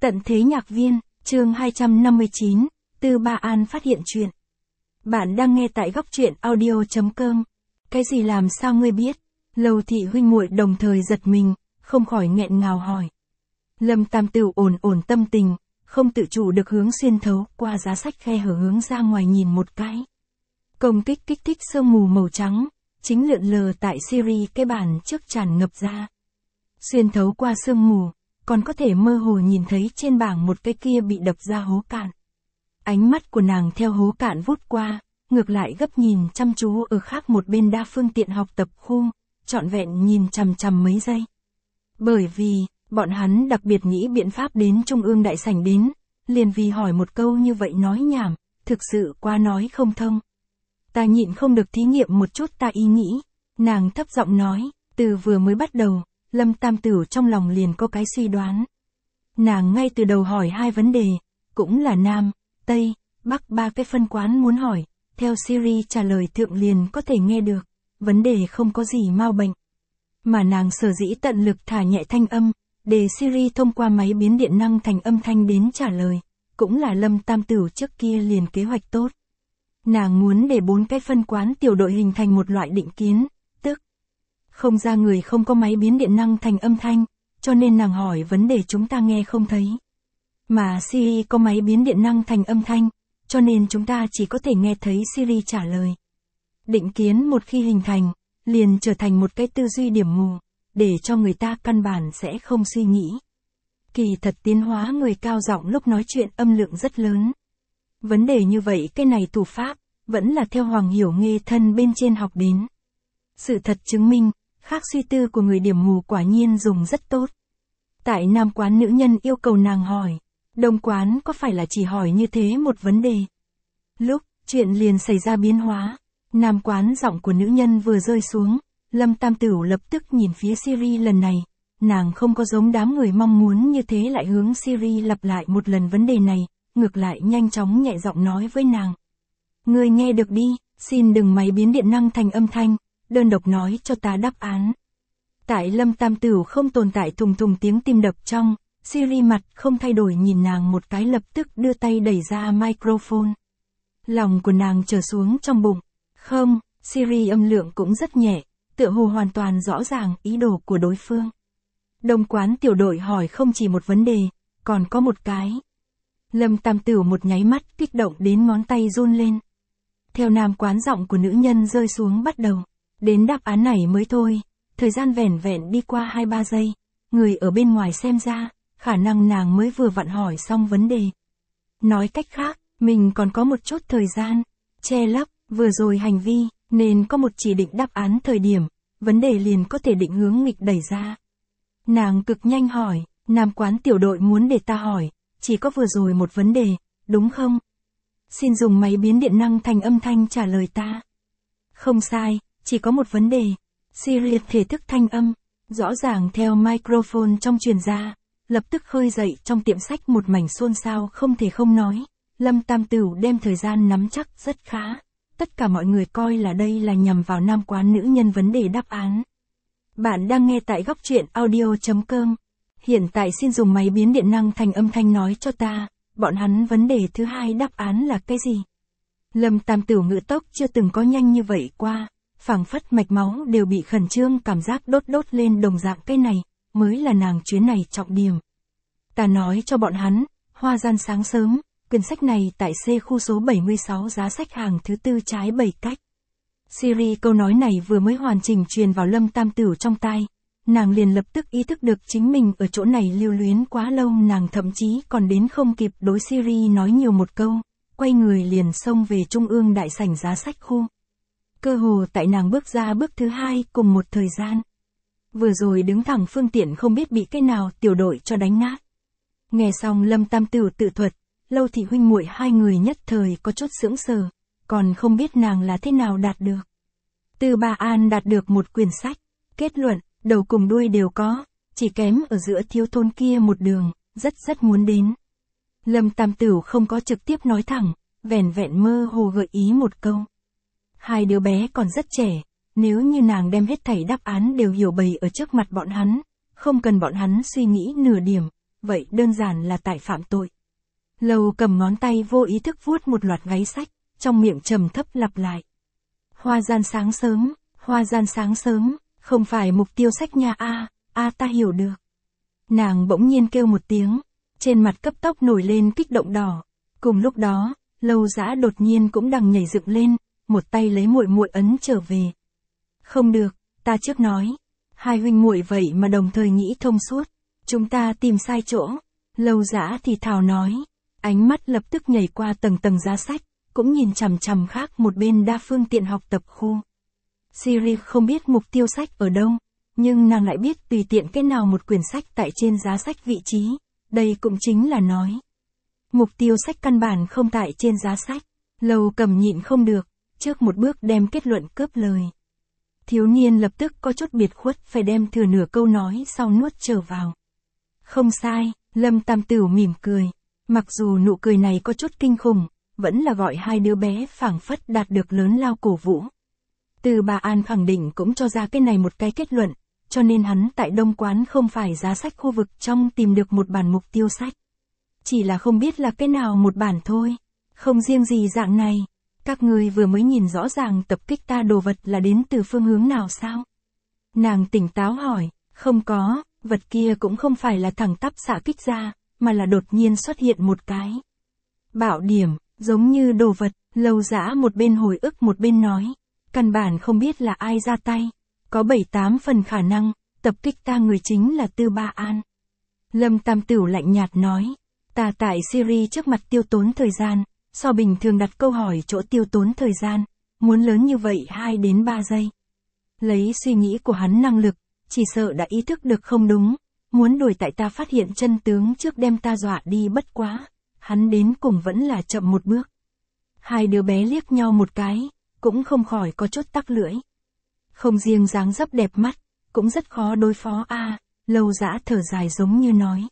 Tận thế nhạc viên, chương 259, Tư Ba An phát hiện chuyện. Bạn đang nghe tại góc truyện audio.com. Cái gì làm sao ngươi biết? Lầu Thị huynh muội đồng thời giật mình, không khỏi nghẹn ngào hỏi. Lâm Tam Tửu ổn tâm tình, không tự chủ được hướng xuyên thấu qua giá sách khe hở hướng ra ngoài nhìn một cái. Công kích kích thích sương mù màu trắng, chính lượn lờ tại Siri cái bàn trước tràn ngập ra. Xuyên thấu qua sương mù, còn có thể mơ hồ nhìn thấy trên bảng một cái kia bị đập ra hố cạn. Ánh mắt của nàng theo hố cạn vút qua, ngược lại gấp nhìn chăm chú ở khác một bên đa phương tiện học tập khu, trọn vẹn nhìn chằm chằm mấy giây. Bởi vì, bọn hắn đặc biệt nghĩ biện pháp đến Trung ương đại sảnh đến, liền vì hỏi một câu như vậy nói nhảm, thực sự quá nói không thông. Ta nhịn không được thí nghiệm một chút ta ý nghĩ, nàng thấp giọng nói, từ vừa mới bắt đầu, Lâm Tam Tửu trong lòng liền có cái suy đoán. Nàng ngay từ đầu hỏi hai vấn đề, cũng là Nam, Tây, Bắc ba cái phân quán muốn hỏi, theo Siri trả lời thượng liền có thể nghe được, vấn đề không có gì mau bệnh. Mà nàng sở dĩ tận lực thả nhẹ thanh âm, để Siri thông qua máy biến điện năng thành âm thanh đến trả lời, cũng là Lâm Tam Tửu trước kia liền kế hoạch tốt. Nàng muốn để 4 cái phân quán tiểu đội hình thành một loại định kiến, tức không ra người không có máy biến điện năng thành âm thanh, cho nên nàng hỏi vấn đề chúng ta nghe không thấy. Mà Siri có máy biến điện năng thành âm thanh, cho nên chúng ta chỉ có thể nghe thấy Siri trả lời. Định kiến một khi hình thành, liền trở thành một cái tư duy điểm mù, để cho người ta căn bản sẽ không suy nghĩ. Kỳ thật tiến hóa người cao giọng lúc nói chuyện âm lượng rất lớn. Vấn đề như vậy cái này thủ pháp, vẫn là theo Hoàng Hiểu Nghê thân bên trên học đến. Sự thật chứng minh, khác suy tư của người điểm mù quả nhiên dùng rất tốt. Tại Nam quán nữ nhân yêu cầu nàng hỏi, Đông quán có phải là chỉ hỏi như thế một vấn đề. Lúc, chuyện liền xảy ra biến hóa, Nam quán giọng của nữ nhân vừa rơi xuống, Lâm Tam Tửu lập tức nhìn phía Siri lần này, nàng không có giống đám người mong muốn như thế lại hướng Siri lặp lại một lần vấn đề này, ngược lại nhanh chóng nhẹ giọng nói với nàng. Ngươi nghe được đi, xin đừng máy biến điện năng thành âm thanh, đơn độc nói cho ta đáp án. Tại Lâm Tam Tửu không tồn tại thùng thùng tiếng tim đập trong, Siri mặt không thay đổi nhìn nàng một cái lập tức đưa tay đẩy ra microphone. Lòng của nàng trở xuống trong bụng. Không, Siri âm lượng cũng rất nhẹ, tựa hồ hoàn toàn rõ ràng ý đồ của đối phương. Đông quán tiểu đội hỏi không chỉ một vấn đề, còn có một cái. Lâm Tam Tửu một nháy mắt kích động đến ngón tay run lên. Theo Nam quán giọng của nữ nhân rơi xuống bắt đầu, đến đáp án này mới thôi, thời gian vẻn vẹn đi qua 2-3 giây, người ở bên ngoài xem ra, khả năng nàng mới vừa vặn hỏi xong vấn đề. Nói cách khác, mình còn có một chút thời gian, che lấp, vừa rồi hành vi, nên có một chỉ định đáp án thời điểm, vấn đề liền có thể định hướng nghịch đẩy ra. Nàng cực nhanh hỏi, Nam quán tiểu đội muốn để ta hỏi, chỉ có vừa rồi một vấn đề, đúng không? Xin dùng máy biến điện năng thành âm thanh trả lời ta. Không sai, chỉ có một vấn đề. Siri thể thức thanh âm, rõ ràng theo microphone trong truyền ra, lập tức khơi dậy trong tiệm sách một mảnh xôn xao không thể không nói. Lâm Tam Tửu đem thời gian nắm chắc rất khá. Tất cả mọi người coi là đây là nhằm vào Nam quán nữ nhân vấn đề đáp án. Bạn đang nghe tại góc truyện audio.com. Hiện tại xin dùng máy biến điện năng thành âm thanh nói cho ta, bọn hắn vấn đề thứ hai đáp án là cái gì? Lâm Tam Tửu ngữ tốc chưa từng có nhanh như vậy qua, phảng phất mạch máu đều bị khẩn trương cảm giác đốt lên đồng dạng cái này, mới là nàng chuyến này trọng điểm. Ta nói cho bọn hắn, Hoa Gian sáng sớm, quyển sách này tại C khu số 76 giá sách hàng thứ 4 trái 7 cách. Siri câu nói này vừa mới hoàn chỉnh truyền vào Lâm Tam Tửu trong tai. Nàng liền lập tức ý thức được chính mình ở chỗ này lưu luyến quá lâu, nàng thậm chí còn đến không kịp đối Siri nói nhiều một câu, quay người liền xông về Trung ương đại sảnh giá sách khu. Cơ hồ tại nàng bước ra bước thứ hai cùng một thời gian. Vừa rồi đứng thẳng phương tiện không biết bị cái nào tiểu đội cho đánh nát. Nghe xong Lâm Tam Tửu tự thuật, Lâu Thị huynh muội hai người nhất thời có chút sững sờ, còn không biết nàng là thế nào đạt được. Tư Ba An đạt được một quyển sách, kết luận, đầu cùng đuôi đều có, chỉ kém ở giữa thiếu thôn kia một đường, rất muốn đến. Lâm Tam Tửu không có trực tiếp nói thẳng, vẻn vẹn mơ hồ gợi ý một câu. Hai đứa bé còn rất trẻ, nếu như nàng đem hết thảy đáp án đều hiểu bày ở trước mặt bọn hắn, không cần bọn hắn suy nghĩ nửa điểm, vậy đơn giản là tại phạm tội. Lầu cầm ngón tay vô ý thức vuốt một loạt gáy sách, trong miệng trầm thấp lặp lại. Hoa gian sáng sớm, không phải mục tiêu sách nha ta hiểu được. Nàng bỗng nhiên kêu một tiếng, trên mặt cấp tốc nổi lên kích động đỏ. Cùng lúc đó, Lâu Dã đột nhiên cũng đằng nhảy dựng lên, một tay lấy muội muội ấn trở về. Không được, ta trước nói. Hai huynh muội vậy mà đồng thời nghĩ thông suốt. Chúng ta tìm sai chỗ. Lâu Dã thì thào nói. Ánh mắt lập tức nhảy qua tầng tầng giá sách, cũng nhìn chằm chằm khác một bên đa phương tiện học tập khu. Siri không biết mục tiêu sách ở đâu, nhưng nàng lại biết tùy tiện cái nào một quyển sách tại trên giá sách vị trí. Đây cũng chính là nói. Mục tiêu sách căn bản không tại trên giá sách. Lầu cầm nhịn không được, trước một bước đem kết luận cướp lời. Thiếu niên lập tức có chút biệt khuất phải đem thừa nửa câu nói sau nuốt trở vào. Không sai, Lâm Tam Tửu mỉm cười. Mặc dù nụ cười này có chút kinh khủng, vẫn là gọi hai đứa bé phảng phất đạt được lớn lao cổ vũ. Từ Bà An khẳng định cũng cho ra cái này một cái kết luận, cho nên hắn tại Đông Quán không phải giá sách khu vực trong tìm được một bản mục tiêu sách. Chỉ là không biết là cái nào một bản thôi. Không riêng gì dạng này, các người vừa mới nhìn rõ ràng tập kích ta đồ vật là đến từ phương hướng nào sao? Nàng tỉnh táo hỏi, không có, vật kia cũng không phải là thẳng tắp xạ kích ra, mà là đột nhiên xuất hiện một cái bạo điểm, giống như đồ vật. Lâu Dã một bên hồi ức một bên nói, căn bản không biết là ai ra tay, có 7-8 phần khả năng, tập kích ta người chính là Tư Ba An. Lâm Tam Tửu lạnh nhạt nói, ta tại Siri trước mặt tiêu tốn thời gian, so bình thường đặt câu hỏi chỗ tiêu tốn thời gian, muốn lớn như vậy 2 đến 3 giây. Lấy suy nghĩ của hắn năng lực, chỉ sợ đã ý thức được không đúng, muốn đuổi tại ta phát hiện chân tướng trước đem ta dọa đi bất quá, hắn đến cùng vẫn là chậm một bước. Hai đứa bé liếc nhau một cái, cũng không khỏi có chút tắc lưỡi. Không riêng dáng dấp đẹp mắt, cũng rất khó đối phó Lâu Dã thở dài giống như nói.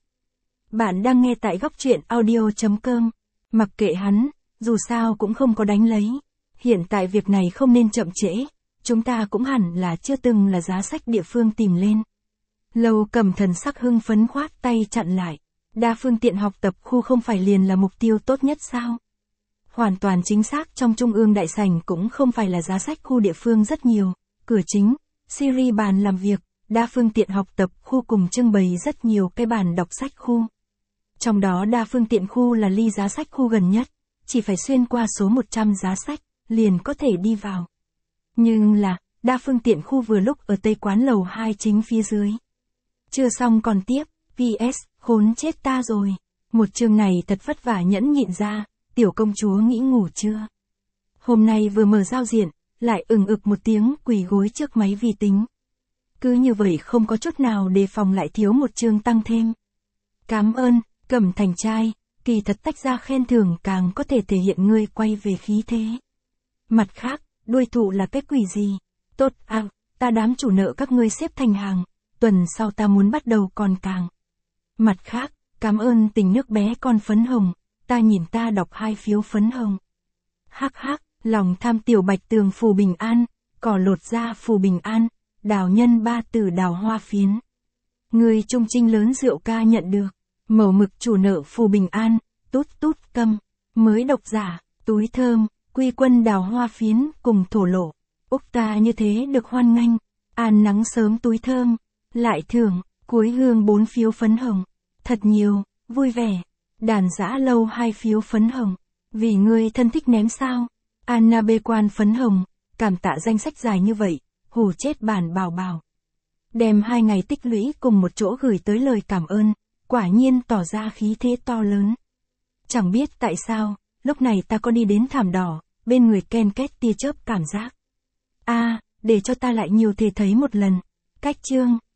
Bạn đang nghe tại góc truyện audio.com. Mặc kệ hắn, dù sao cũng không có đánh lấy. Hiện tại việc này không nên chậm trễ, chúng ta cũng hẳn là chưa từng là giá sách địa phương tìm lên. Lâu cầm thần sắc hưng phấn khoát tay chặn lại. Đa phương tiện học tập khu không phải liền là mục tiêu tốt nhất sao? Hoàn toàn chính xác, trong trung ương đại sảnh cũng không phải là giá sách khu địa phương rất nhiều. Cửa chính, Siri bàn làm việc, đa phương tiện học tập khu cùng trưng bày rất nhiều cái bàn đọc sách khu. Trong đó đa phương tiện khu là ly giá sách khu gần nhất, chỉ phải xuyên qua số 100 giá sách, liền có thể đi vào. Nhưng là, đa phương tiện khu vừa lúc ở Tây Quán lầu 2 chính phía dưới. Chưa xong còn tiếp, PS, khốn chết ta rồi. Một chương này thật vất vả nhẫn nhịn ra, tiểu công chúa nghĩ ngủ chưa? Hôm nay vừa mở giao diện, lại ực một tiếng quỳ gối trước máy vi tính. Cứ như vậy không có chút nào đề phòng lại thiếu một chương tăng thêm. Cảm ơn, Cẩm Thành trai, kỳ thật tách ra khen thưởng càng có thể thể hiện ngươi quay về khí thế. Mặt khác, đuôi thụ là cái quỷ gì? Tốt ta đám chủ nợ các ngươi xếp thành hàng, tuần sau ta muốn bắt đầu còn càng. Mặt khác, cảm ơn tình nước bé con phấn hồng, ta nhìn ta đọc 2 phiếu phấn hồng. Hắc hắc, lòng tham tiểu bạch tường phù bình an, cỏ lột da phù bình an, đào nhân 3 từ đào hoa phiến. Người trung trinh lớn rượu ca nhận được, màu mực chủ nợ phù bình an, tút câm, mới độc giả, túi thơm, quy quân đào hoa phiến cùng thổ lộ. Úc ta như thế được hoan nghênh, an nắng sớm túi thơm, lại thưởng, cuối hương 4 phiếu phấn hồng. Thật nhiều, vui vẻ. Đàn dã lâu 2 phiếu phấn hồng. Vì ngươi thân thích ném sao? Anna bê quan phấn hồng, cảm tạ danh sách dài như vậy, hù chết bản bảo bảo. Đem 2 ngày tích lũy cùng một chỗ gửi tới lời cảm ơn, quả nhiên tỏ ra khí thế to lớn. Chẳng biết tại sao, lúc này ta có đi đến thảm đỏ, bên người ken két tia chớp cảm giác. Để cho ta lại nhiều thể thấy một lần. Cách chương.